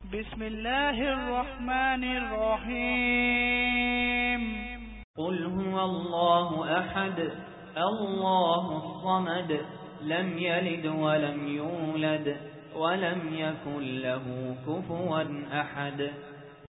بسم الله الرحمن الرحيم قل هو الله أحد الله الصمد لم يلد ولم يولد ولم يكن له كفوا أحد